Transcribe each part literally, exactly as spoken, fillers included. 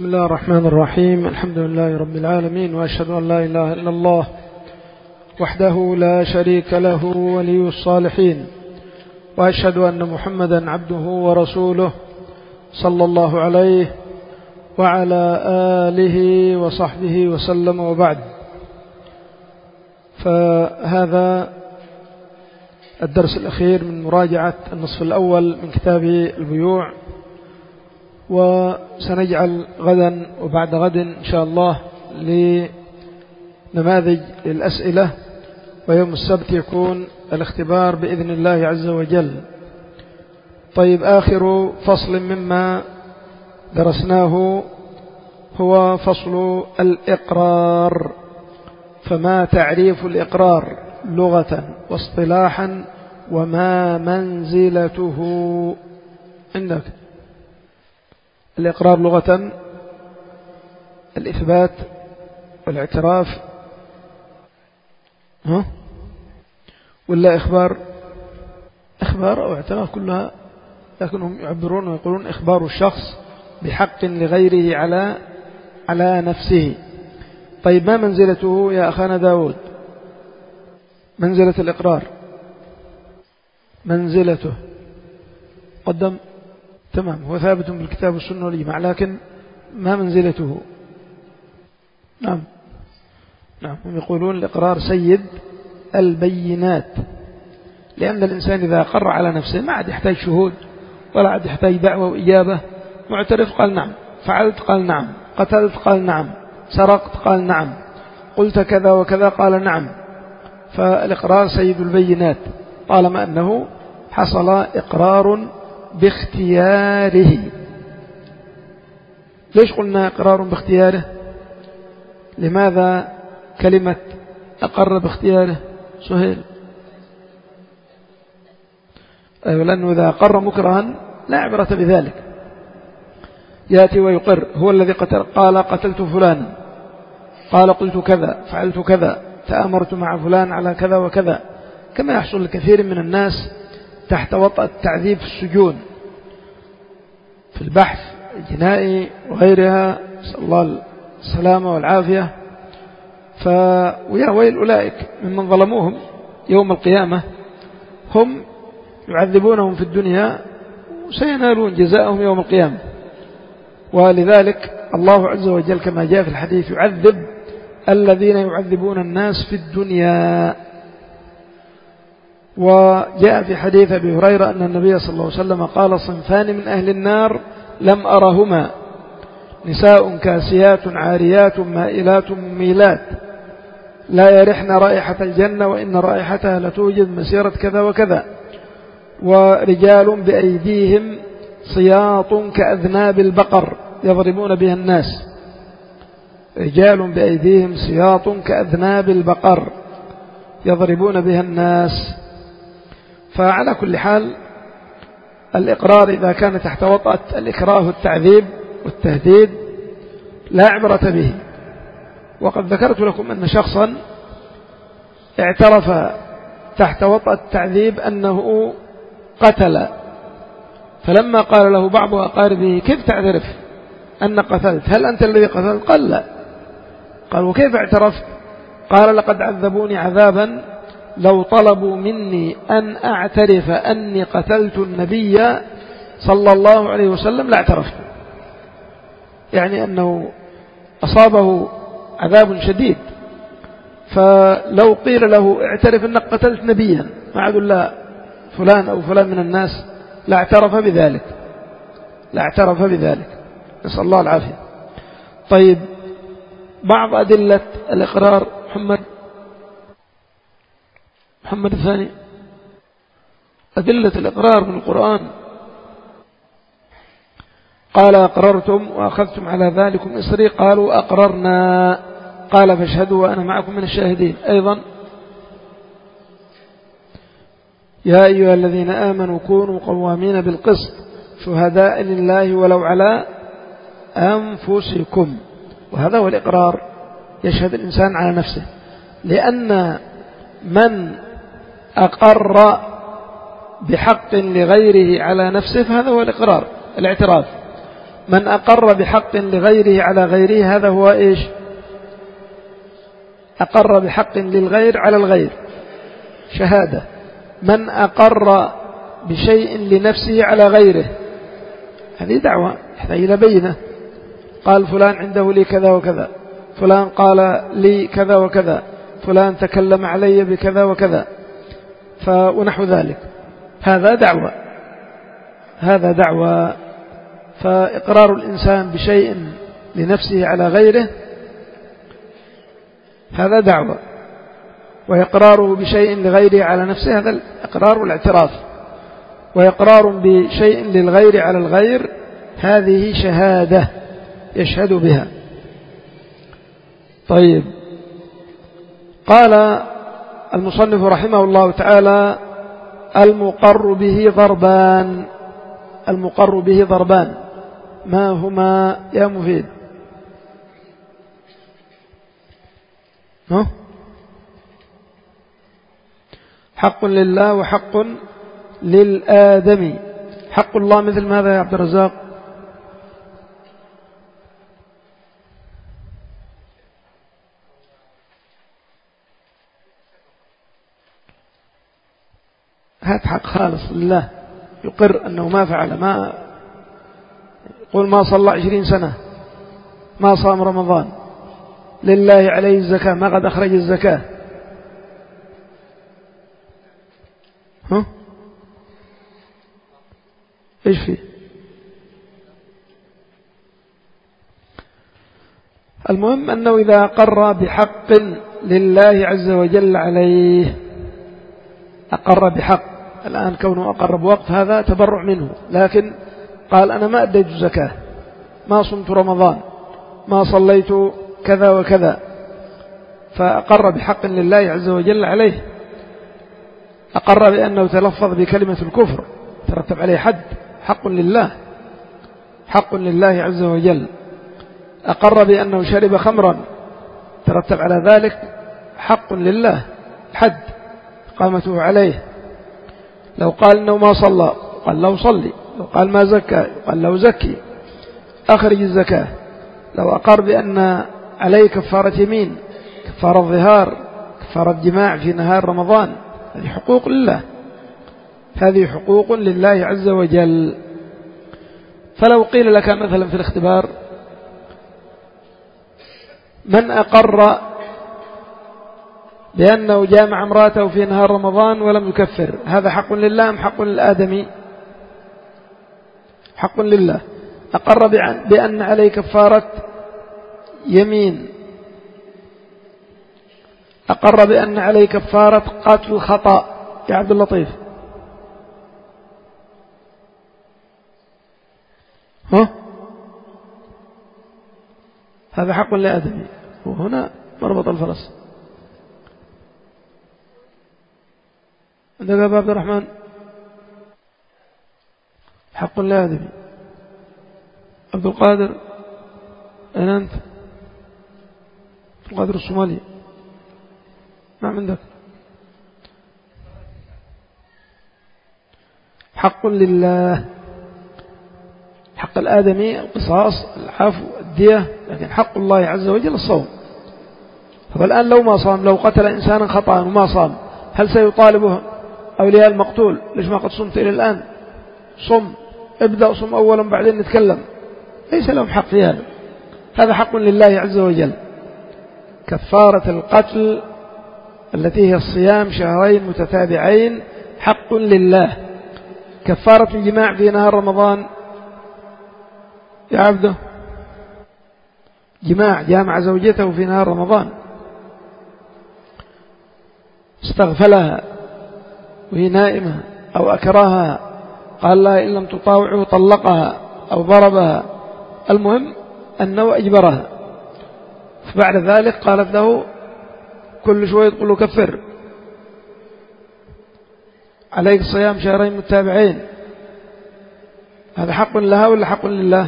بسم الله الرحمن الرحيم. الحمد لله رب العالمين، وأشهد أن لا إله إلا الله وحده لا شريك له ولي الصالحين، وأشهد أن محمدا عبده ورسوله صلى الله عليه وعلى آله وصحبه وسلم، وبعد. فهذا الدرس الأخير من مراجعة النصف الأول من كتاب البيوع، وسنجعل غدا وبعد غد إن شاء الله لنماذج الأسئلة، ويوم السبت يكون الاختبار بإذن الله عز وجل. طيب، آخر فصل مما درسناه هو فصل الإقرار. فما تعريف الإقرار لغة واصطلاحا، وما منزلته عندك؟ الإقرار لغة الإثبات والاعتراف، ها؟ ولا إخبار؟ إخبار أو اعتراف كلها، لكنهم يعبرون ويقولون إخبار الشخص بحق لغيره على على نفسه. طيب، ما منزلته يا أخانا داود؟ منزلة الإقرار، منزلته قدم تمام، هو ثابت بالكتاب والسنة والإجماع، لكن ما منزلته؟ نعم نعم هم يقولون الإقرار سيد البينات، لأن الإنسان إذا أقر على نفسه ما عاد يحتاج شهود ولا عاد يحتاج دعوة وإجابة. معترف قال نعم، فعلت قال نعم، قتلت قال نعم، سرقت قال نعم، قلت كذا وكذا قال نعم. فالإقرار سيد البينات طالما أنه حصل إقرار باختياره. ليش قلنا إقرار باختياره؟ لماذا كلمة أقر باختياره؟ سهيل. أيوة، لأنه إذا أقر مكرها لا عبرة بذلك، يأتي ويقر. هو الذي قتل، قال قتلت فلانا، قال قلت كذا، فعلت كذا، تآمرت مع فلان على كذا وكذا، كما يحصل لكثير من الناس تحت وطأة التعذيب في السجون، في البحث الجنائي وغيرها، نسأل الله السلامة والعافية. فويا ويل أولئك ممن ظلموهم يوم القيامة، هم يعذبونهم في الدنيا وسينالون جزاءهم يوم القيامة. ولذلك الله عز وجل كما جاء في الحديث يعذب الذين يعذبون الناس في الدنيا. وجاء في حديث أبي هريرة أن النبي صلى الله عليه وسلم قال: صنفان من أهل النار لم أرهما، نساء كاسيات عاريات مائلات مميلات لا يرحن رائحة الجنة وإن رائحتها لتوجد مسيرة كذا وكذا، ورجال بأيديهم صياط كأذناب البقر يضربون بها الناس، رجال بأيديهم صياط كأذناب البقر يضربون بها الناس. فعلى كل حال الإقرار إذا كان تحت وطأة الإكراه والتعذيب والتهديد لا عبرة به. وقد ذكرت لكم أن شخصا اعترف تحت وطأة التعذيب أنه قتل، فلما قال له بعض أقاربه: كيف تعترف أن قتلت؟ هل أنت الذي قتلت؟ قال لا. قال: وكيف اعترفت؟ قال: لقد عذبوني عذابا لو طلبوا مني أن أعترف أني قتلت النبي صلى الله عليه وسلم لاعترفت. يعني أنه أصابه عذاب شديد، فلو قيل له اعترف أنك قتلت نبيا ما عاد لا فلان أو فلان من الناس لاعترف بذلك، لاعترف بذلك، نسأل الله العافية. طيب، بعض أدلة الإقرار. محمد محمد الثاني، أدلة الإقرار من القرآن. قال: أقررتم وأخذتم على ذلكم إصري؟ قالوا: أقررنا. قال: فاشهدوا وأنا معكم من الشاهدين. أيضا: يا أيها الذين آمنوا كونوا قوامين بالقسط شهداء لله ولو على أنفسكم. وهذا هو الإقرار، يشهد الإنسان على نفسه، لأن من أقر بحق لغيره على نفسه فهذا هو الإقرار، الاعتراف. من أقر بحق لغيره على غيره هذا هو إيش؟ أقر بحق للغير على الغير شهادة. من أقر بشيء لنفسه على غيره هذه دعوة يحتاج إلى بينة. قال فلان عنده لي كذا وكذا، فلان قال لي كذا وكذا، فلان تكلم علي بكذا وكذا ونحو ذلك، هذا دعوة، هذا دعوة. فإقرار الإنسان بشيء لنفسه على غيره هذا دعوة، وإقراره بشيء لغيره على نفسه هذا الإقرار والاعتراف، وإقرار بشيء للغير على الغير هذه شهادة يشهد بها. طيب، قال المصنف رحمه الله تعالى: المقر به ضربان. المقر به ضربان ما هما يا مفيد؟ ها؟ حق لله وحق للآدمي. حق الله مثل ماذا يا عبد الرزاق؟ هات حق خالص لله، يقر أنه ما فعل، ما يقول ما صلى عشرين سنة، ما صام رمضان، لله عليه الزكاة، ما قد أخرج الزكاة. ها؟ إيش فيه؟ المهم أنه إذا أقر بحق لله عز وجل عليه، أقر بحق، الآن كونه أقر بوقت هذا تبرع منه، لكن قال أنا ما أديت الزكاة، ما صمت رمضان، ما صليت كذا وكذا، فأقر بحق لله عز وجل عليه. أقر بأنه تلفظ بكلمة الكفر ترتب عليه حد، حق لله، حق لله عز وجل. أقر بأنه شرب خمرا ترتب على ذلك حق لله، حد قامته عليه. لو قال أنه ما صلى قال له صلي، لو قال ما زكى قال له زكي، أخرج الزكاة. لو أقر بأن عليه كفارة يمين، كفارة ظهار، كفارة جماع في نهار رمضان، هذه حقوق لله، هذه حقوق لله عز وجل. فلو قيل لك مثلا في الاختبار: من أقر بأنه جامع امراته في نهار رمضان ولم يكفر، هذا حق لله أم حق للآدمي؟ حق لله. أقر بأن عليه كفارة يمين، أقر بأن عليه كفارة قتل خطأ يا عبد اللطيف، ها؟ هذا حق لآدمي، وهنا مربط الفرس. عندك أبو عبد الرحمن؟ حق لآدمي. عبد القادر أين أنت؟ عبد القادر الصومالي، ما عندك؟ حق لله. حق الآدمي القصاص، العفو، الدية، لكن حق الله عز وجل الصوم. فالآن لو ما صام، لو قتل إنسانا خطأ وما صام، هل سيطالبه أولياء المقتول ليش ما قد صمت إلى الآن؟ صم، ابدأ صم أولا بعدين نتكلم. ليس لهم حق في هذا، هذا حق لله عز وجل. كفارة القتل التي هي الصيام شهرين متتابعين حق لله. كفارة الجماع في نهار رمضان يا عبده، جماع، جامع زوجته في نهار رمضان، استغفلها وهي نائمة أو أكرهها، قال لها إن لم تطاوعه طلقها أو ضربها، المهم أنه أجبرها. فبعد ذلك قالت له كل شوية تقول له كفر، عليك صيام شهرين متابعين. هذا حق لها ولا حق لله؟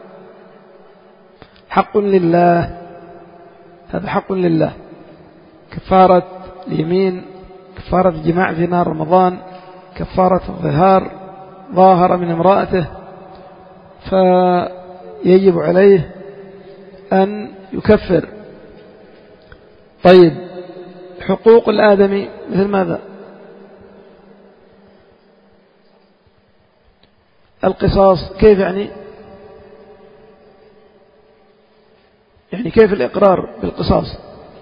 حق لله، هذا حق لله. كفارة اليمين، كفارة الجماع في نهار رمضان، كفارة الظهار، ظاهر من امرأته يجب عليه أن يكفر. طيب حقوق الآدمي مثل ماذا؟ القصاص كيف يعني؟ يعني كيف الإقرار بالقصاص؟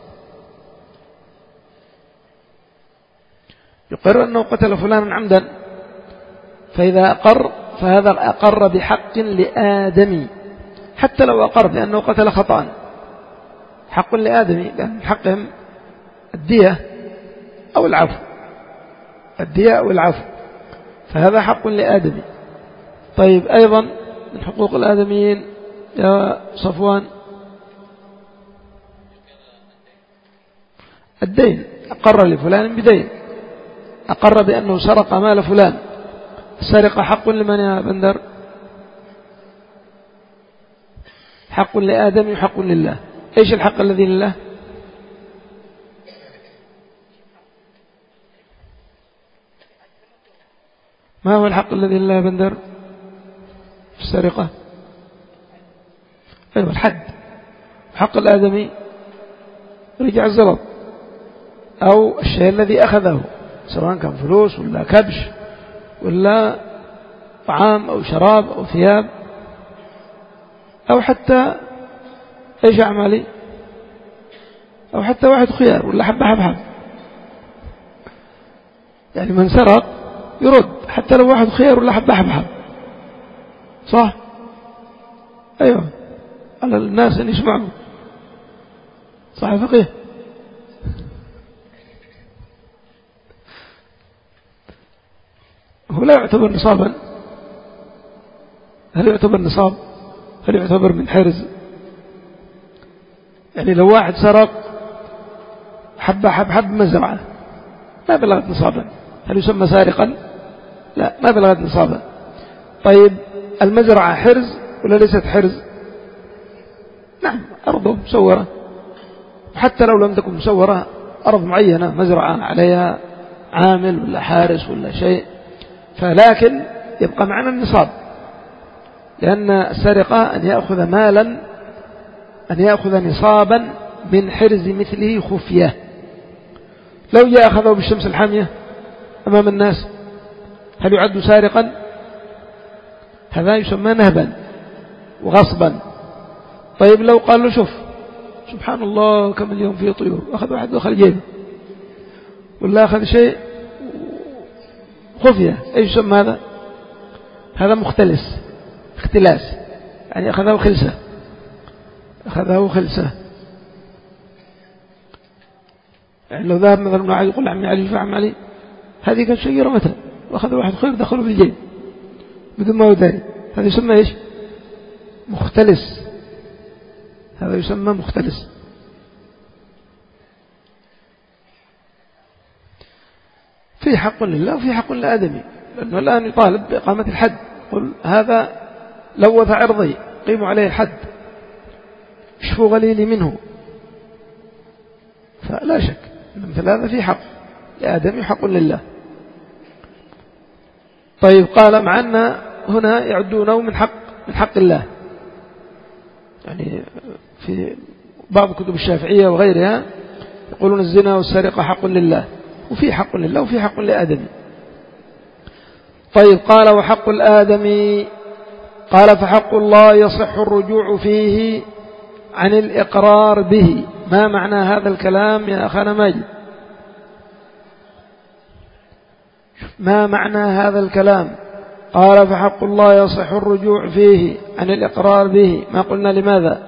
يقر أنه قتل فلانا عمدا، فإذا أقر فهذا أقر بحق لآدمي، حتى لو أقر بأنه قتل خطأ حق لآدمي، لأن حقهم الدية أو العفو، الدية أو العفو، فهذا حق لآدمي. طيب أيضا من حقوق الآدميين يا صفوان الدين، أقر لفلان بدين، أقر بأنه سرق مال فلان، السرقة حق لمن يا بندر؟ حق لآدم وحق لله. إيش الحق الذي لله؟ ما هو الحق الذي لله يا بندر في السرقة؟ أيوة الحد. حق الآدمي رجع الزلط أو الشيء الذي أخذه، سواء كان فلوس ولا كبش ولا طعام أو شراب أو ثياب أو حتى إيش أعمالي، أو حتى واحد خيار ولا حبة حبحب. يعني من سرق يرد حتى لو واحد خيار ولا حبة حبحب، صح؟ أيوة، على الناس أن يسمعوا، صح يا فقيه؟ هو لا يعتبر نصابا؟ هل يعتبر نصاب؟ هل يعتبر من حرز؟ يعني لو واحد سرق حبة حب حب مزرعة ما بلغت نصابا، هل يسمى سارقا؟ لا، ما بلغت نصابا. طيب المزرعة حرز ولا ليست حرز؟ نعم، أرضه مسورة، حتى لو لم تكن مسورة، أرض معينة مزرعة عليها عامل ولا حارس ولا شيء، فلكن يبقى معنا النصاب، لأن السرقة أن يأخذ مالا، أن يأخذ نصابا من حرز مثله خفية. لو جاء أخذه بالشمس الحامية أمام الناس هل يعد سارقا؟ هذا يسمى نهبا وغصبا. طيب لو قال له شوف سبحان الله كم اليوم فيه طيور، أخذ واحد دخل جيبه ولا أخذ شيء خفية، إيش يسمى هذا؟ هذا مختلس، اختلاس، يعني أخذه خلسة، أخذه خلسة. يعني لو ذهب مثلا واحد يقول عمي علي فعم علي، هذه كانت شجرة مثلا وأخذ واحد خير دخله في الجيب بدون ما هو داري، هذا يسمى إيش؟ مختلس، هذا يسمى مختلس. في حق لله وفي حق لآدمي، لأنه الآن يطالب بإقامة الحد، قل هذا لوث عرضي قيموا عليه الحد، اشفوا غليلي منه، فلا شك مثل هذا في حق لآدمي وحق لله. طيب قال مع أن هنا يعدونه من حق من حق الله، يعني في بعض كتب الشافعية وغيرها يقولون الزنا والسرقة حق لله، وفي حق لله وفي حق لآدمي. طيب قال وحق الآدمي، قال فحق الله يصح الرجوع فيه عن الإقرار به. ما معنى هذا الكلام يا أخانا ماجد؟ ما معنى هذا الكلام؟ قال فحق الله يصح الرجوع فيه عن الإقرار به، ما قلنا لماذا؟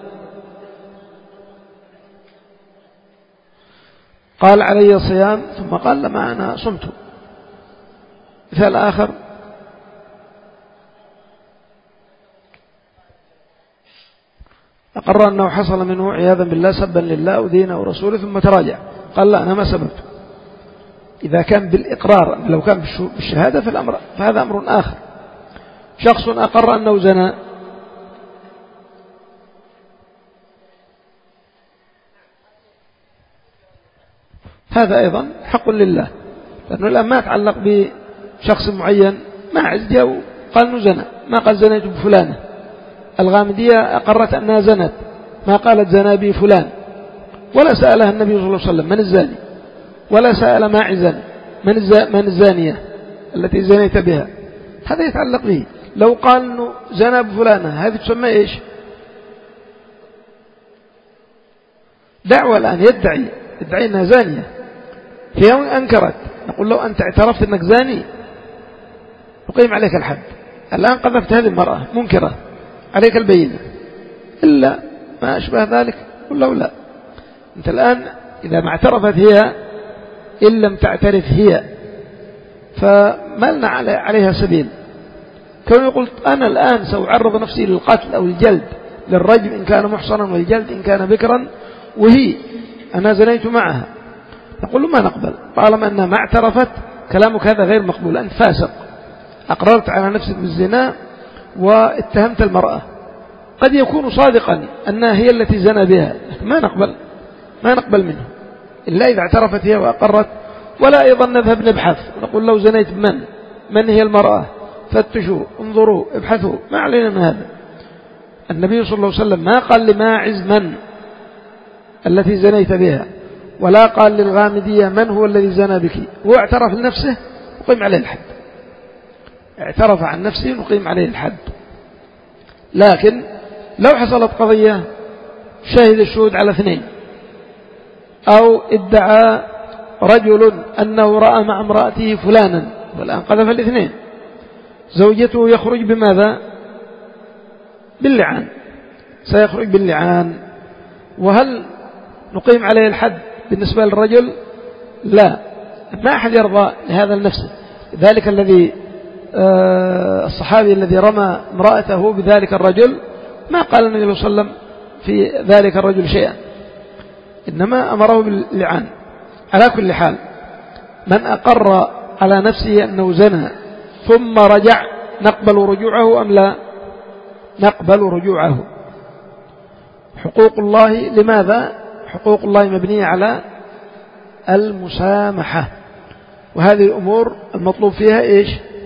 قال علي الصيام ثم قال لما أنا صمت. مثال آخر أقر أنه حصل منه عياذا بالله سبا لله أو دينه ورسوله ثم تراجع قال لا أنا ما سببت. إذا كان بالإقرار، لو كان بالشهادة فالأمر فهذا أمر آخر. شخص أقر أنه زنى هذا أيضا حق لله، لأنه الآن ما يتعلق بشخص معين، ما عز جاء قال أنه زنى، ما قال زنيت بفلانة، الغامدية أقرت أنها زنت، ما قالت زنا بي فلان، ولا سألها النبي صلى الله عليه وسلم من الزاني، ولا سأل ماعزا من الزانية التي زنيت بها. هذا يتعلق به. لو قال أنه زنا بفلانة هذه تسمى إيش؟ دعوة الآن، يدعي يدعي أنها زانية، هي أنكرت، نقول لو أنت اعترفت أنك زاني نقيم عليك الحد. الآن قذفت هذه المرأة منكرة، عليك البينة، إلا ما أشبه ذلك قل له لا. أنت الآن إذا ما اعترفت هي، إن لم تعترف هي، فما لنا عليها سبيل. كون يقول أنا الآن سأعرض نفسي للقتل أو الجلد، للرجم إن كان محصنا والجلد إن كان بكرا، وهي أنا زنيت معها، نقول له ما نقبل طالما أنها ما اعترفت، كلامك هذا غير مقبول، أنت فاسق، أقررت على نفسك بالزنا واتهمت المرأة. قد يكون صادقا أنها هي التي زنى بها، ما نقبل ما نقبل منه إلا إذا اعترفت هي وأقرت. ولا أيضا نذهب نبحث نقول لو زنيت بمن من هي المرأة، فتشوا انظروا ابحثوا، ما علينا من هذا. النبي صلى الله عليه وسلم ما قال لماعز من التي زنيت بها، ولا قال للغامدية من هو الذي زنى بك، هو اعترف لنفسه نقيم عليه الحد، اعترف عن نفسه نقيم عليه الحد. لكن لو حصلت قضية شهد الشهود على اثنين، أو ادعى رجل أنه رأى مع امرأته فلانا، والآن قذف الاثنين، زوجته يخرج بماذا؟ باللعان، سيخرج باللعان. وهل نقيم عليه الحد بالنسبة للرجل؟ لا، ما أحد يرضى لهذا لنفسه. ذلك الذي آه الصحابي الذي رمى امرأته بذلك الرجل ما قال النبي صلى الله عليه وسلم في ذلك الرجل شيئا، إنما أمره باللعان. على كل حال من أقر على نفسه أنه زنى ثم رجع نقبل رجوعه أم لا؟ نقبل رجوعه. حقوق الله لماذا؟ حقوق الله مبنية على المسامحة، وهذه الأمور المطلوب فيها إيش؟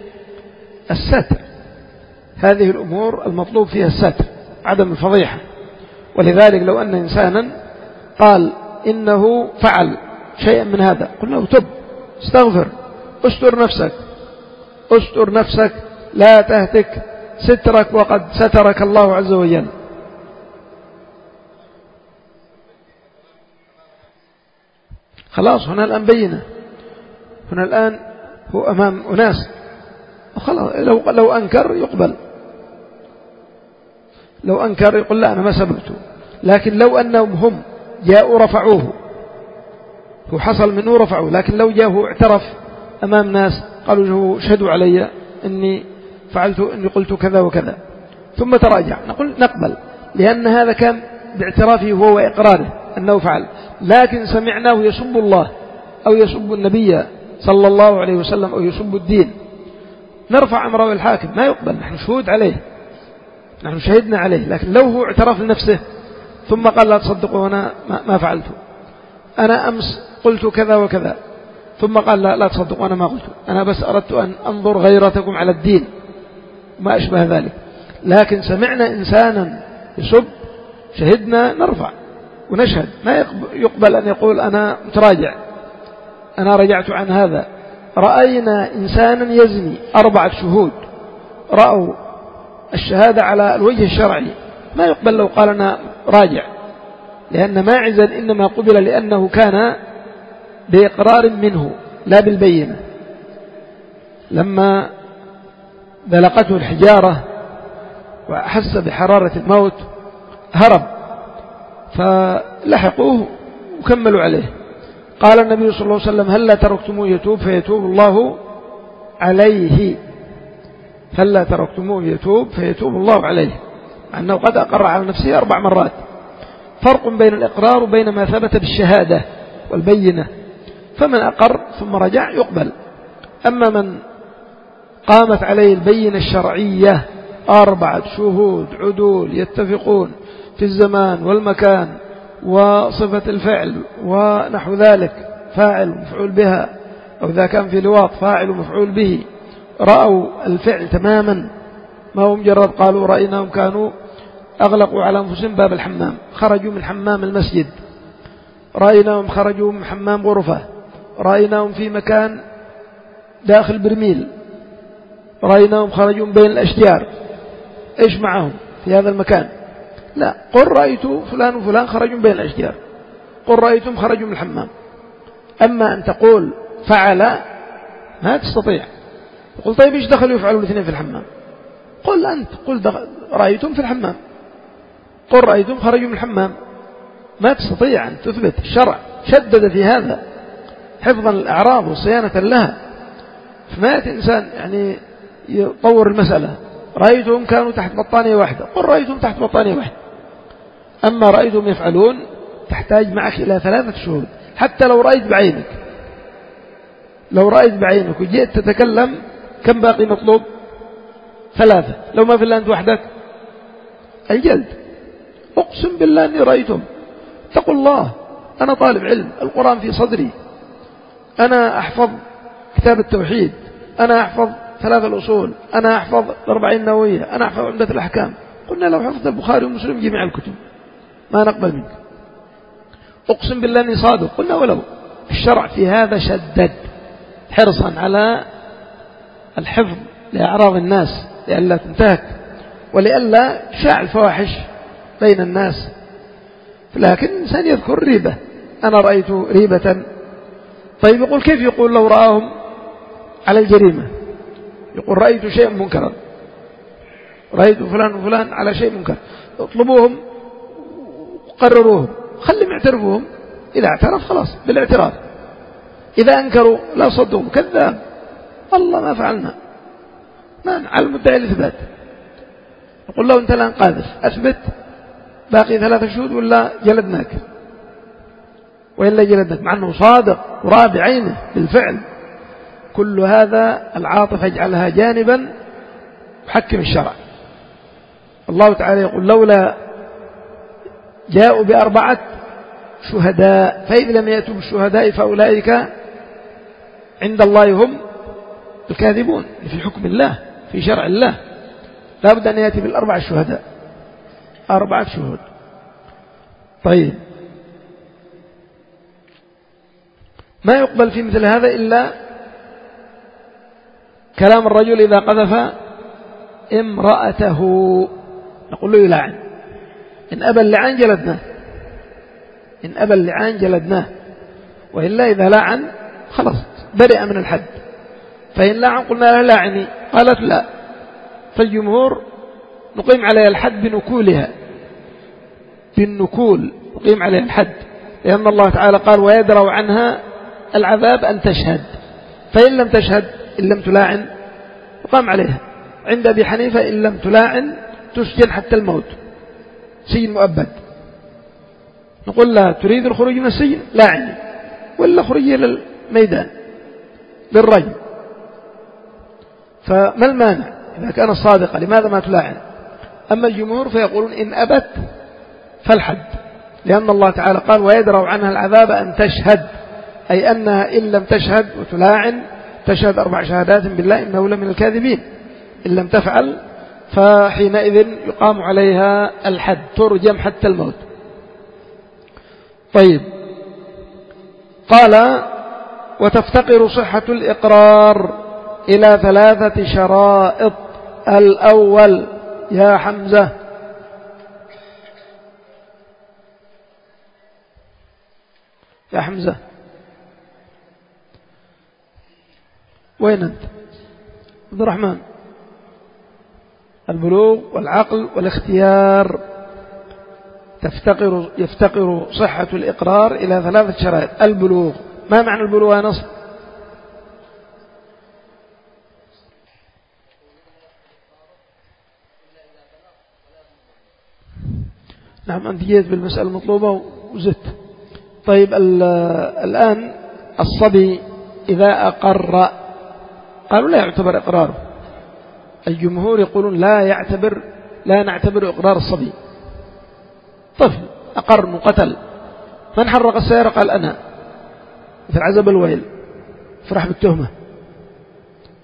الستر. هذه الأمور المطلوب فيها الستر، عدم الفضيحة. ولذلك لو أن إنسانا قال إنه فعل شيئا من هذا، قلنا له تب، استغفر، استر نفسك، استر نفسك، لا تهتك سترك وقد سترك الله عز وجل. خلاص هنا الآن بينه، هنا الآن هو أمام أناس، خلاص لو, لو أنكر يقبل، لو أنكر يقول لا أنا ما سببته. لكن لو أنهم هم جاءوا رفعوه، هو حصل منه رفعوه، لكن لو جاءه اعترف أمام ناس قالوا له شهدوا علي إني فعلت، إني قلت كذا وكذا، ثم تراجع، نقول نقبل، لأن هذا كان باعترافه هو وإقراره أنه فعل. لكن سمعناه يسب الله أو يسب النبي صلى الله عليه وسلم أو يسب الدين، نرفع أمره الحاكم، ما يقبل، نحن شهود عليه، نحن شهدنا عليه. لكن لو هو اعترف لنفسه ثم قال لا تصدقوا أنا ما فعلته، أنا أمس قلت كذا وكذا، ثم قال لا, لا تصدقوا أنا ما قلت، أنا بس أردت أن أنظر غيرتكم على الدين وما أشبه ذلك. لكن سمعنا إنسانا يسب، شهدنا، نرفع ونشهد، ما يقبل أن يقول أنا متراجع، أنا رجعت عن هذا. رأينا إنسانا يزني، أربعة شهود رأوا الشهادة على الوجه الشرعي، ما يقبل لو قال أنا راجع، لأن ماعزا إنما قبل لأنه كان بإقرار منه لا بالبينة. لما ذلقته الحجارة وأحس بحرارة الموت هرب، فلحقوه وكملوا عليه. قال النبي صلى الله عليه وسلم هل لا تركتموه يتوب فيتوب الله عليه، هل لا تركتموه يتوب فيتوب الله عليه، أنه قد أقر على نفسه أربع مرات. فرق بين الإقرار وبين ما ثبت بالشهادة والبينة. فمن أقر ثم رجع يقبل. أما من قامت عليه البينة الشرعية، أربعة شهود عدول يتفقون في الزمان والمكان وصفة الفعل ونحو ذلك، فاعل ومفعول بها، أو إذا كان في لواط فاعل ومفعول به، رأوا الفعل تماما، ما هم مجرد قالوا رأيناهم كانوا أغلقوا على أنفسهم باب الحمام، خرجوا من حمام المسجد، رأيناهم خرجوا من حمام غرفة، رأيناهم في مكان داخل برميل، رأيناهم خرجوا من بين الأشجار، إيش معهم في هذا المكان؟ لا، قل رأيت فلان وفلان خرجوا من بين الأشجار، قل رأيتم خرجوا من الحمام. أما أن تقول فعل ما تستطيع. قل طيب إيش دخلوا يفعلوا الاثنين في الحمام؟ قل أنت، قل دخل رأيتم في الحمام، قل رأيتم خرجوا من الحمام. ما تستطيع أن تثبت. الشرع شدد في هذا حفظا الأعراض وصيانة لها، فما يأتي إنسان يعني يطور المسألة. رأيتهم كانوا تحت بطانية واحدة، قل رأيتهم تحت بطانية واحدة. أما رأيتهم يفعلون تحتاج معك إلى ثلاثة شهود، حتى لو رأيت بعينك. لو رأيت بعينك وجئت تتكلم كم باقي مطلوب؟ ثلاثة. لو ما في إلا أنت وحدك الجلد. أقسم بالله أني رأيتم. اتقوا الله. أنا طالب علم، القرآن في صدري، أنا أحفظ كتاب التوحيد، أنا أحفظ ثلاث الأصول، أنا أحفظ الأربعين النووية، أنا أحفظ عمدة الأحكام. قلنا لو حفظت البخاري ومسلم جميع الكتب ما نقبل منك. أقسم بالله أني صادق. قلنا ولو. الشرع في هذا شدد حرصا على الحفظ لأعراض الناس لئلا تنتهك ولئلا تشاع الفواحش بين الناس. لكن الإنسان يذكر ريبة، أنا رأيت ريبة. طيب يقول كيف يقول لو رآهم على الجريمة؟ يقول رأيت شيء منكرا، رأيت فلان وفلان على شيء منكر. اطلبوهم وقرروهم، خلهم يعترفوهم. إذا اعترف خلاص بالاعتراف، إذا أنكروا لا صدقوا كذاب والله ما فعلنا، ما على المدعي الإثبات. يقول له أنت الآن قاذف، أثبت باقي ثلاثة شهود ولا جلدناك، وإلا جلدناك، مع أنه صادق ورأى بعينه بالفعل. كل هذا العاطفة اجعلها جانبا وحكم الشرع. الله تعالى يقول لولا جاءوا بأربعة شهداء فإذ لم يأتوا بالشهداء فأولئك عند الله هم الكاذبون. في حكم الله، في شرع الله لا بد أن يأتي بالأربع شهداء، أربعة شهود. طيب ما يقبل في مثل هذا إلا كلام الرجل إذا قذف امرأته، نقول له يلعن. إن أبى اللعان جلدناه، إن أبى اللعان جلدناه، وإلا إذا لعن خلاص برئ من الحد. فإن لعن قلنا لا لاعني، قالت لا، فالجمهور نقيم عليها الحد بنكولها، بالنكول نقيم عليها الحد، لأن الله تعالى قال ويدروا عنها العذاب أن تشهد. فإن لم تشهد، إن لم تلاعن يقام عليها. عند أبي حنيفة إن لم تلاعن تسجن حتى الموت، سجن مؤبد. نقول لها تريد الخروج من السجن لاعني، ولا خروجي للميدان للرجم. فما المانع إذا كانت صادقة؟ لماذا ما تلاعن؟ أما الجمهور فيقولون إن أبت فالحد، لأن الله تعالى قال ويدروا عنها العذاب أن تشهد، أي أنها إن لم تشهد وتلاعن تشهد أربع شهادات بالله إنه لمن الكاذبين. إن لم تفعل فحينئذ يقام عليها الحد، ترجم حتى الموت. طيب قال وتفتقر صحة الإقرار إلى ثلاثة شرائط. الأول يا حمزة يا حمزة وين أنت؟ عبد الرحمن. البلوغ والعقل والاختيار. تفتقر يفتقر صحة الإقرار إلى ثلاثة شرائط. البلوغ، ما معنى البلوغ يا نصر؟ نعم أنت جيت بالمسألة المطلوبة وزدت. طيب الآن الصبي إذا أقر قالوا لا يعتبر إقراره. الجمهور يقولون لا يعتبر، لا نعتبر إقرار الصبي. طفل أقر وقتل. من حرق السيارة؟ قال أنا. مثل عزب الويل فرح بالتهمة،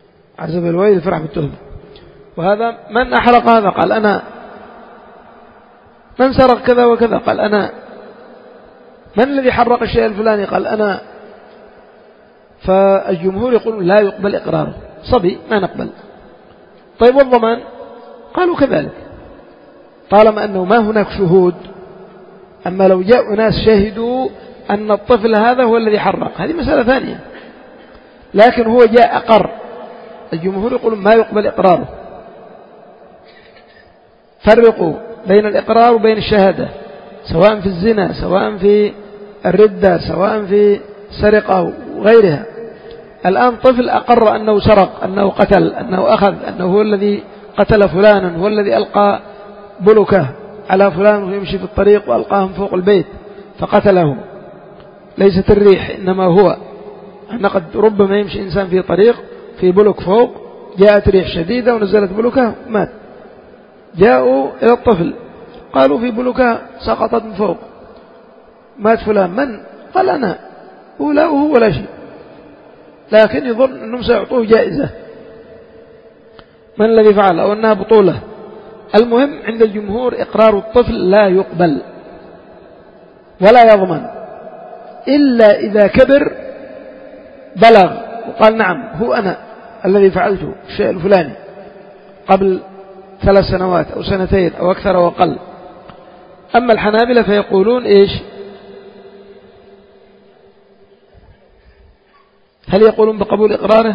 عزب الويل فرح بالتهمة. وهذا من أحرق هذا؟ قال أنا. من سرق كذا وكذا؟ قال أنا. من الذي حرق الشيء الفلاني؟ قال أنا. فالجمهور يقول لا يقبل إقراره، صبي ما نقبل. طيب والضمان؟ قالوا كذلك طالما أنه ما هناك شهود. أما لو جاء ناس شهدوا أن الطفل هذا هو الذي حرق، هذه مسألة ثانية، لكن هو جاء أقر، الجمهور يقول ما يقبل إقراره. فرقوا بين الإقرار وبين الشهادة، سواء في الزنا، سواء في الردة، سواء في سرقة وغيرها. الآن طفل أقر أنه سرق، أنه قتل، أنه أخذ، أنه هو الذي قتل فلانا، هو الذي ألقى بلكة على فلان ويمشي في الطريق وألقاهم فوق البيت فقتله. ليست الريح إنما هو أن قد ربما يمشي إنسان في طريق في بلك فوق، جاءت ريح شديدة ونزلت بلكة مات. جاءوا إلى الطفل قالوا في بلكة سقطت من فوق مات فلان. من؟ قال أنا. ولا هو ولا شيء، لكن يظن أنهم سيعطوه جائزة. من الذي فعل؟ أو أنها بطولة. المهم عند الجمهور إقرار الطفل لا يقبل ولا يضمن إلا إذا كبر بلغ وقال نعم هو أنا الذي فعلته الشيء الفلاني قبل ثلاث سنوات أو سنتين أو أكثر وقل. أما الحنابلة فيقولون إيش؟ هل يقولون بقبول إقراره؟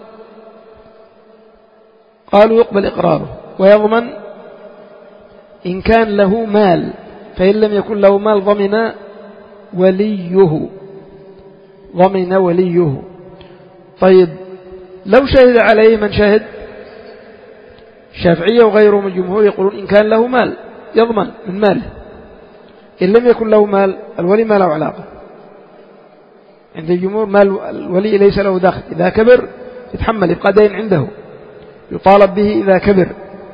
قالوا يقبل إقراره ويضمن إن كان له مال، فإن لم يكن له مال ضمن وليه، ضمن وليه. طيب لو شهد عليه من شهد؟ الشافعية وغيرهم الجمهور يقولون إن كان له مال يضمن من ماله، إن لم يكن له مال الولي ما له علاقة. عند الجمهور مال الولي ليس له دخل، إذا كبر يتحمل، يبقى دين عنده، يطالب به إذا كبر،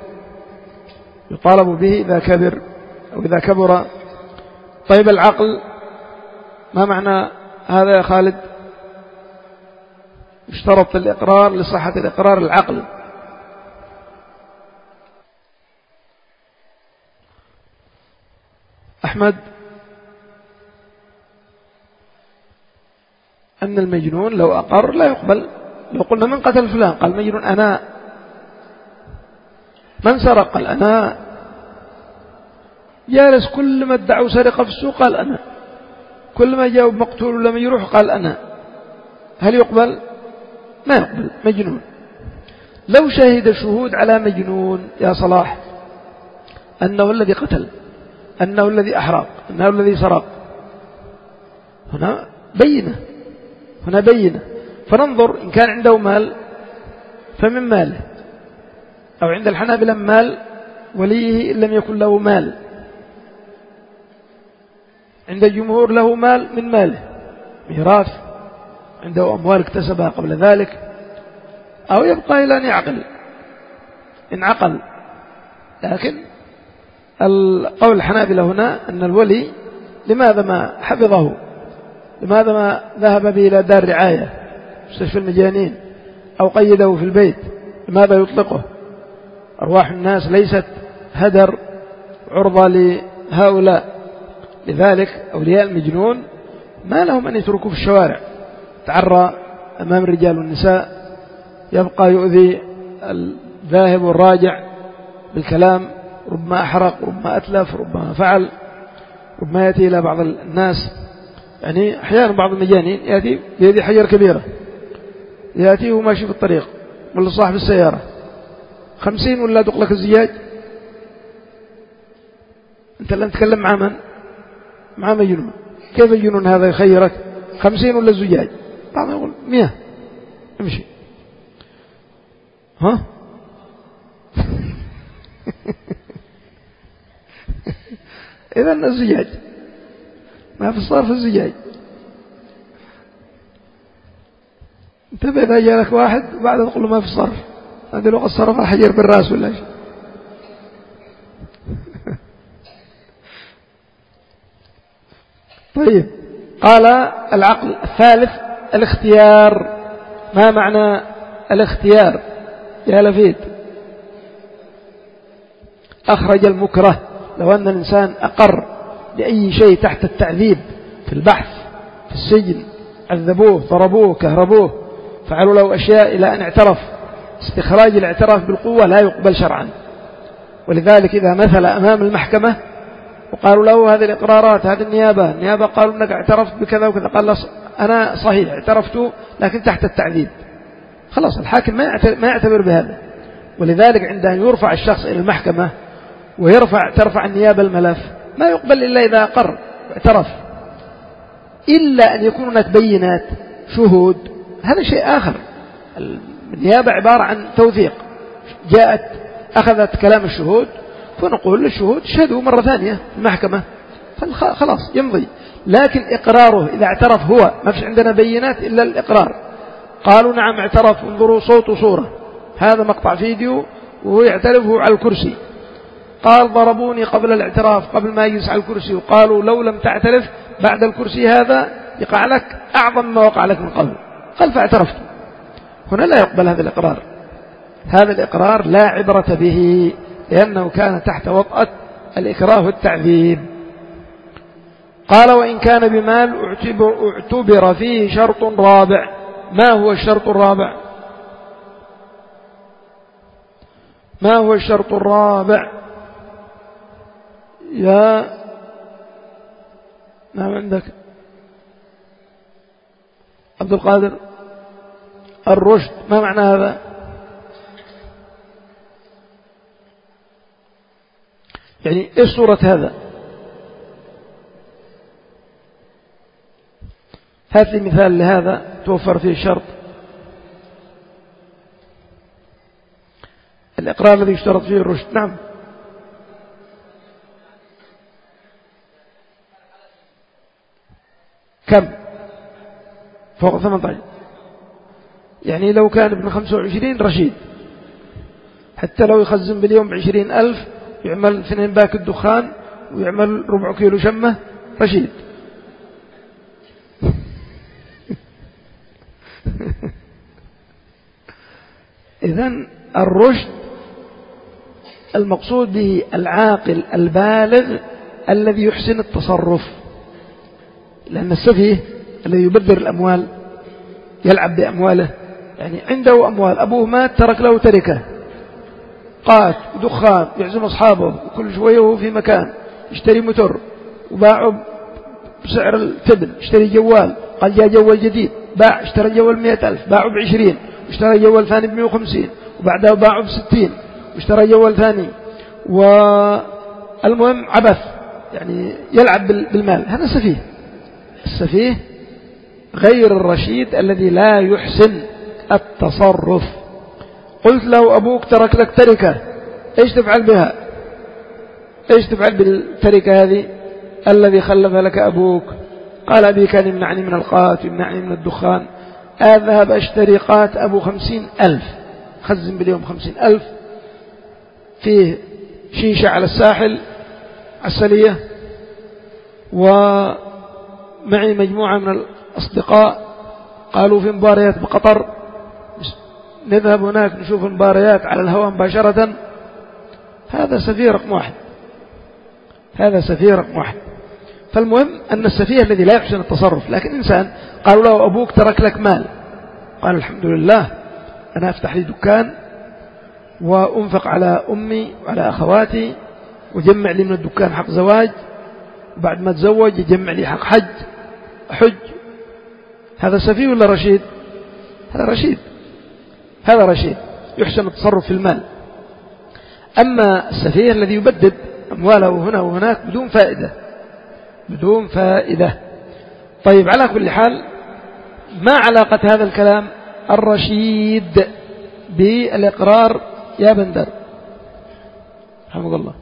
يطالب به إذا كبر أو إذا كبر. طيب العقل ما معنى هذا يا خالد؟ اشترط الإقرار لصحة الإقرار العقل. أحمد، أن المجنون لو أقر لا يقبل. لو قلنا من قتل فلان؟ قال مجنون أنا. من سرق؟ قال أنا. جالس كل ما ادعوا سرقة في السوق قال أنا، كل ما جاءوا مقتول ولا مجروح قال أنا. هل يقبل؟ ما يقبل، مجنون. لو شهد شهود على مجنون يا صلاح أنه الذي قتل، أنه الذي أحرق، أنه الذي سرق، هنا بينة، هنا بينة. فننظر إن كان عنده مال فمن ماله، أو عند الحنابلة مال وليه إن لم يكن له مال. عند الجمهور له مال من ماله، ميراث، عنده أموال اكتسبها قبل ذلك، أو يبقى إلى أن يعقل إن عقل. لكن القول الحنابلة هنا أن الولي لماذا ما حفظه، لماذا ما ذهب به إلى دار رعاية مستشفى المجانين أو قيده في البيت، لماذا يطلقه؟ أرواح الناس ليست هدر عرضة لهؤلاء. لذلك أولياء المجنون ما لهم أن يتركوا في الشوارع تعرى أمام الرجال والنساء، يبقى يؤذي الذاهب والراجع بالكلام، ربما أحرق، ربما أتلف، ربما فعل، ربما يأتي إلى بعض الناس. يعني أحيانا بعض المجانين يأتي بيدي حجر كبيرة، يأتي وماشي في الطريق ولا صاحب السيارة خمسين ولا دق لك الزجاج. أنت لن تتكلم مع من؟ مع مجنون. كيف الجنون هذا يخيرك خمسين ولا الزجاج؟ بعض يقول مئة، امشي. ها إذن الزجاج ما في الصرف، الزجاج. انتبه إذا جاء لك واحد وبعد تقول له ما في الصرف، هذه لو الصرف حجر بالراس ولا شيء. طيب قال العقل الثالث الاختيار. ما معنى الاختيار يا لفيد؟ أخرج المكره لو أن الإنسان أقر بأي شيء تحت التعذيب في البحث في السجن، عذبوه ضربوه كهربوه فعلوا له أشياء إلى أن اعترف، استخراج الاعتراف بالقوة لا يقبل شرعا. ولذلك إذا مثل أمام المحكمة وقالوا له هذه الإقرارات هذه النيابة النيابة قالوا أنك اعترفت بكذا وكذا، قال أنا صحيح اعترفت لكن تحت التعذيب، خلاص الحاكم ما يعتبر بهذا. ولذلك عندما يرفع الشخص إلى المحكمة ويرفع ترفع النيابة الملف ما يقبل إلا إذا أقر واعترف، إلا أن يكون هناك بينات شهود، هذا شيء آخر. النيابة عبارة عن توثيق، جاءت أخذت كلام الشهود فنقول للشهود شهدوا مرة ثانية في المحكمة خلاص يمضي. لكن إقراره إذا اعترف هو ما فيش عندنا بينات إلا الإقرار، قالوا نعم اعترف انظروا صوت وصورة، هذا مقطع فيديو وهو يعترف هو على الكرسي، قال ضربوني قبل الاعتراف قبل ما يجلس على الكرسي وقالوا لو لم تعترف بعد الكرسي هذا يقع لك أعظم ما وقع لك من قبل، قال فاعترفت. هنا لا يقبل هذا الإقرار، هذا الإقرار لا عبرة به لأنه كان تحت وطأة الإكراه والتعذيب. قال وإن كان بمال اعتبر, اعتبر فيه شرط رابع. ما هو الشرط الرابع؟ ما هو الشرط الرابع يا ما عندك عبد القادر؟ الرشد. ما معنى هذا؟ يعني ايش صورة هذا؟ هات لي مثال لهذا توفر فيه شرط. الإقرار الذي يشترط فيه الرشد. نعم كم؟ فوق ثمانية عشر. يعني لو كان ابن خمسة وعشرين رشيد، حتى لو يخزن باليوم بعشرين ألف يعمل اثنين باك الدخان ويعمل ربع كيلو شمة رشيد. إذن الرشد المقصود به العاقل البالغ الذي يحسن التصرف، لأن السفيه الذي يبذر الأموال يلعب بأمواله، يعني عنده أموال أبوه مات ترك له تركة قات ودخان يعزم أصحابه وكل شوية وهو في مكان يشتري موتور وباعه بسعر التبن، اشتري جوال قال جاء جوال جديد باع اشترى جوال مئة ألف باعه بعشرين واشترى جوال ثاني بمئة وخمسين وبعدها باعه بستين واشترى جوال ثاني، والمهم عبث يعني يلعب بالمال. هذا سفيه. السفيه غير الرشيد الذي لا يحسن التصرف. قلت له أبوك ترك لك تركة إيش تفعل بها؟ إيش تفعل بالتركة هذه الذي خلف لك أبوك؟ قال أبي كان يمنعني من القات ويمنعني من الدخان، أذهب أشتري قات أبو خمسين ألف خزن باليوم خمسين ألف، فيه شيشة على الساحل عسلية ومعي مجموعة من الأصدقاء قالوا في مباريات بقطر نذهب هناك نشوف المباريات على الهواء مباشرة. هذا سفيه رقم واحد، هذا سفيه رقم واحد. فالمهم أن السفيه الذي لا يحسن التصرف. لكن إنسان قالوا له أبوك ترك لك مال، قال الحمد لله أنا أفتح لي دكان وأنفق على أمي وعلى أخواتي وجمع لي من الدكان حق زواج، وبعد ما تزوج يجمع لي حق حج حج. هذا سفيه ولا رشيد؟ هذا رشيد، هذا رشيد يحسن التصرف في المال. أما السفيه الذي يبدد أمواله هنا وهناك بدون فائدة بدون فائدة. طيب على كل حال ما علاقة هذا الكلام الرشيد بالإقرار يا بندر؟ رحمه الله.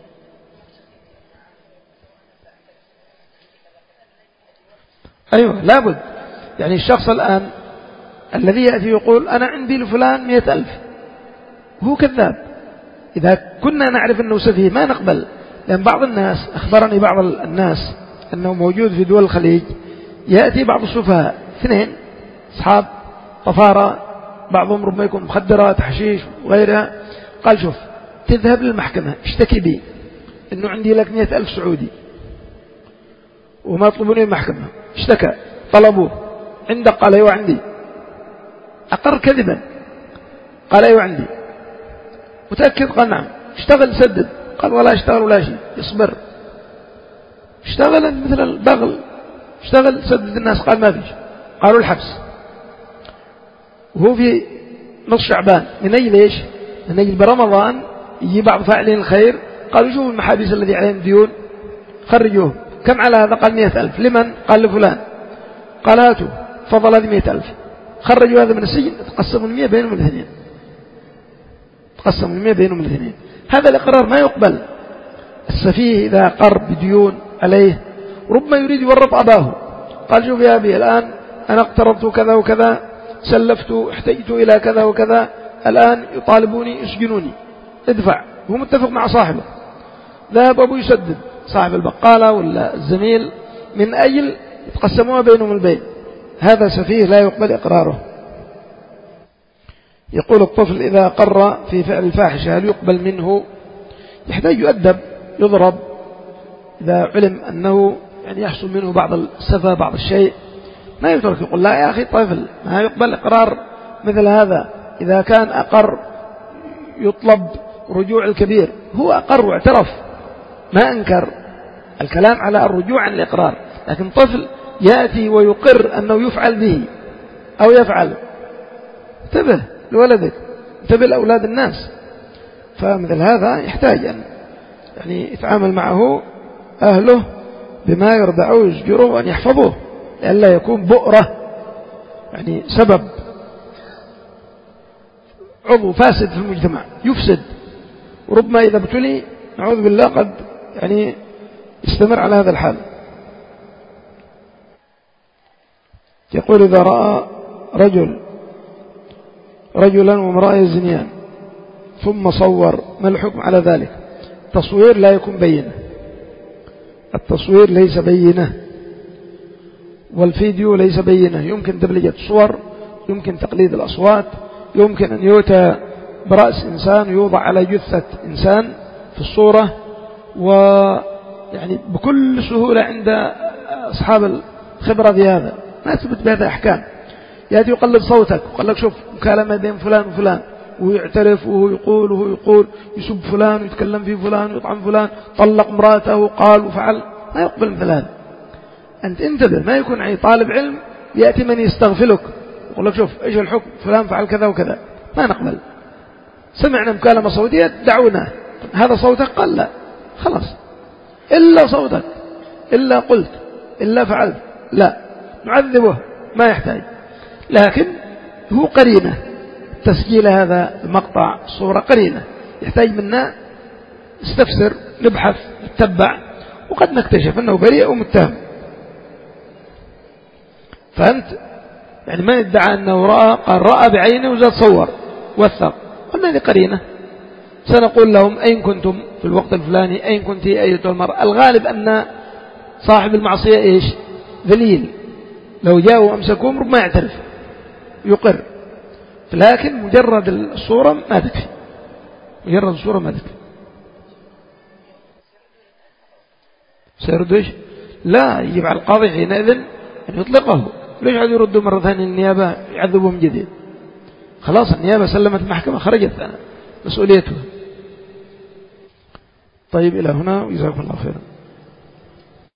أيوة لابد. يعني الشخص الآن الذي يأتي يقول أنا عندي لفلان مئة ألف وهو كذاب، إذا كنا نعرف أنه سفيه ما نقبل. لأن بعض الناس أخبرني بعض الناس أنه موجود في دول الخليج يأتي بعض السفهاء اثنين أصحاب طفارة بعضهم ربما يكون مخدرات حشيش وغيرها، قال شوف تذهب للمحكمة اشتكي بي، أنه عندي لك مئة ألف سعودي وما يطلبوني المحكمة، اشتكى طلبوه عندك، قال أيوة عندي، أقر كذبا قال أيوة عندي، متأكد قال نعم، اشتغل سدد، قال ولا اشتغل ولا شيء، يصبر، اشتغل مثل البغل، اشتغل سدد الناس، قال ما فيش، قالوا الحبس. وهو في نص شعبان من أجل إيش؟ من أجل برمضان يجي بعض فاعلين الخير قالوا شوفوا المحابس الذي عليهم ديون خرجوه، كم على هذا؟ قال مئة ألف، لمن؟ قال لفلان، قال هاتوا فضل هذه مئة ألف، خرجوا هذا من السجن، تقسموا المئة بينهم الاثنين، تقسموا المئة بينهم الاثنين. هذا الإقرار ما يقبل. السفيه إذا أقر بديون عليه ربما يريد يورط أباه، قال شوف يا أبي الآن أنا اقترضت كذا وكذا، سلفت، احتجت إلى كذا وكذا، الآن يطالبوني يسجنوني، ادفع. هو متفق مع صاحبه، ذهب أبو يسدد صاحب البقالة ولا الزميل من أجل يتقسموها بينهم البيع. هذا سفيه لا يقبل إقراره. يقول الطفل إذا أقر في فعل الفاحشة هل يقبل منه؟ يحتاج يؤدب، يضرب إذا علم أنه يعني يحصل منه بعض السفة بعض الشيء، ما يترك يقول لا يا أخي طفل، ما يقبل إقرار مثل هذا. إذا كان أقر يطلب رجوع الكبير، هو أقر واعترف ما أنكر، الكلام على الرجوع عن الإقرار، لكن طفل يأتي ويقر أنه يفعل به أو يفعل، انتبه لولدك، انتبه لأولاد الناس. فمثل هذا يحتاج أن يعني يتعامل معه أهله بما يرضعه ويزجره وأن يحفظوه لئلا يكون بؤرة، يعني سبب عضو فاسد في المجتمع يفسد، وربما إذا ابتلي نعوذ بالله قد يعني يستمر على هذا الحال. يقول إذا رأى رجل رجلا وامرأة يزنيان ثم صور، ما الحكم على ذلك؟ التصوير لا يكون بينة، التصوير ليس بينة، والفيديو ليس بينة، يمكن دبلجة صور، يمكن تقليد الأصوات، يمكن أن يؤتى برأس إنسان يوضع على جثة إنسان في الصورة، ويعني بكل سهولة عند أصحاب الخبرة في هذا ما تثبت بهذا أحكام. يأتي يقلد صوتك وقال لك شوف مكالمة بين فلان وفلان، ويعترف وهو يقول وهو يقول يسب فلان ويتكلم في فلان ويطعن فلان، طلق امراته وقال وفعل، ما يقبل مثل هذا. أنت انتبه، ما يكون أي طالب علم يأتي من يستغفلك يقول لك شوف إيش الحكم، فلان فعل كذا وكذا، ما نقبل. سمعنا مكالمة صوتية دعونا، هذا صوتك؟ قال لا، خلاص، إلا صوتك، إلا قلت، إلا فعلت، لا نعذبه، ما يحتاج. لكن هو قرينة، تسجيل هذا المقطع صورة قرينة يحتاج منا نستفسر، نبحث، نتبع، وقد نكتشف أنه بريء ومتهم. فأنت يعني من ادعى أنه رأى، قال رأى بعينه وزاد صور وثق، قلنا هذه قرينة، سنقول لهم أين كنتم في الوقت الفلاني، أين كنت أيتها المرأة. الغالب أن صاحب المعصية إيش؟ ذليل، لو جاءوا أمسكوهم ربما يعترف يقر، لكن مجرد الصورة ما تكفي، مجرد الصورة ما تكفي. سيرد إيش؟ لا، يجب على القاضي حينئذ أن يطلقه، ليش عاد يردوا مرة ثانية النيابة يعذبهم جديد؟ خلاص النيابة سلمت المحكمة، خرجت مسؤوليته. طيب إلى هنا وجزاكم الله خيرا.